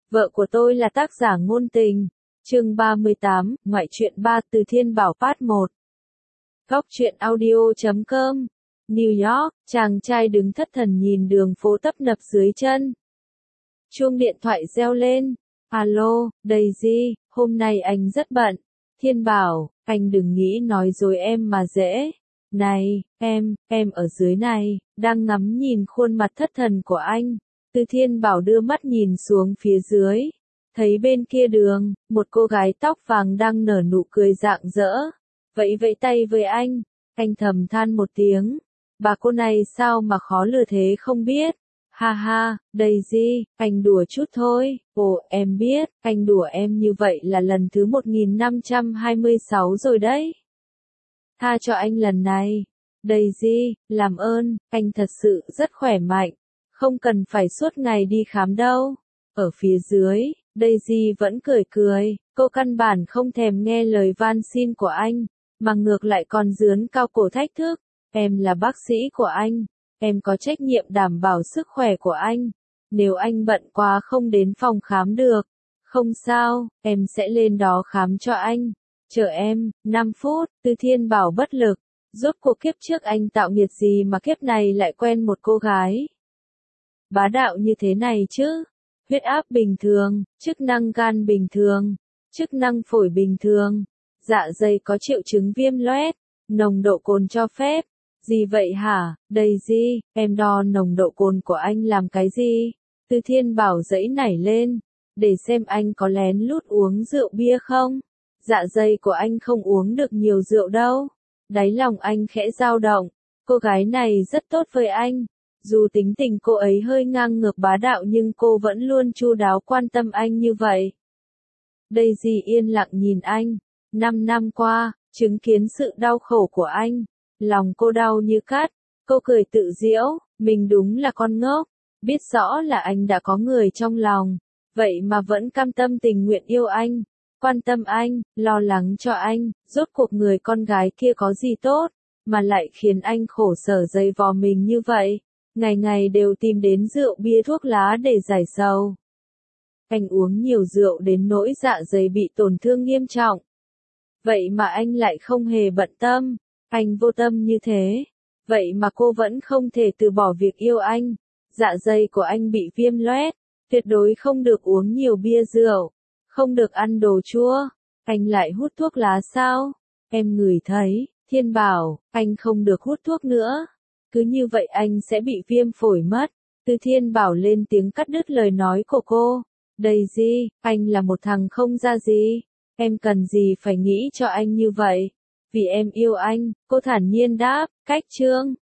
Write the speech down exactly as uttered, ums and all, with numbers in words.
Vợ của tôi là tác giả ngôn tình. Chương ba mươi tám, ngoại truyện ba từ Thiên Bảo Part một. Góc truyện audio chấm com. New York, chàng trai đứng thất thần nhìn đường phố tấp nập dưới chân. Chuông điện thoại reo lên. Alo, Daisy, hôm nay anh rất bận. Thiên Bảo, anh đừng nghĩ nói dối em mà dễ. Này, em, em ở dưới này, đang ngắm nhìn khuôn mặt thất thần của anh. Từ Thiên Bảo đưa mắt nhìn xuống phía dưới. Thấy bên kia đường, một cô gái tóc vàng đang nở nụ cười rạng rỡ. Vẫy vẫy tay với anh. Anh thầm than một tiếng. Bà cô này sao mà khó lừa thế không biết. Ha ha, Daisy, anh đùa chút thôi. Ồ, em biết, anh đùa em như vậy là lần thứ một nghìn năm trăm hai mươi sáu rồi đấy. Tha cho anh lần này. Daisy, làm ơn, anh thật sự rất khỏe mạnh. Không cần phải suốt ngày đi khám đâu. Ở phía dưới, Daisy vẫn cười cười, cô căn bản không thèm nghe lời van xin của anh, mà ngược lại còn giương cao cổ thách thức. Em là bác sĩ của anh, em có trách nhiệm đảm bảo sức khỏe của anh. Nếu anh bận quá không đến phòng khám được, không sao, em sẽ lên đó khám cho anh. Chờ em, năm phút, Từ Thiên Bảo bất lực. Rốt cuộc kiếp trước anh tạo nghiệt gì mà kiếp này lại quen một cô gái bá đạo như thế này chứ? Huyết áp bình thường, chức năng gan bình thường, chức năng phổi bình thường, dạ dày có triệu chứng viêm loét, nồng độ cồn cho phép. Gì vậy hả, Daisy, em đo nồng độ cồn của anh làm cái gì? Từ Thiên Bảo giãy nảy lên, để xem anh có lén lút uống rượu bia không? Dạ dày của anh không uống được nhiều rượu đâu. Đáy lòng anh khẽ dao động, cô gái này rất tốt với anh. Dù tính tình cô ấy hơi ngang ngược bá đạo nhưng cô vẫn luôn chu đáo quan tâm anh như vậy. Daisy yên lặng nhìn anh. Năm năm qua, chứng kiến sự đau khổ của anh. Lòng cô đau như cắt. Cô cười tự giễu, mình đúng là con ngốc. Biết rõ là anh đã có người trong lòng. Vậy mà vẫn cam tâm tình nguyện yêu anh. Quan tâm anh, lo lắng cho anh. Rốt cuộc người con gái kia có gì tốt, mà lại khiến anh khổ sở dày vò mình như vậy. Ngày ngày đều tìm đến rượu bia thuốc lá để giải sầu. Anh uống nhiều rượu đến nỗi dạ dày bị tổn thương nghiêm trọng. Vậy mà anh lại không hề bận tâm. Anh vô tâm như thế. Vậy mà cô vẫn không thể từ bỏ việc yêu anh. Dạ dày của anh bị viêm loét. Tuyệt đối không được uống nhiều bia rượu. Không được ăn đồ chua. Anh lại hút thuốc lá sao? Em ngửi thấy. Thiên Bảo, anh không được hút thuốc nữa. Cứ như vậy anh sẽ bị viêm phổi mất. Từ Thiên Bảo lên tiếng cắt đứt lời nói của cô. Daisy, anh là một thằng không ra gì. Em cần gì phải nghĩ cho anh như vậy? Vì em yêu anh, cô thản nhiên đáp. Cách chương.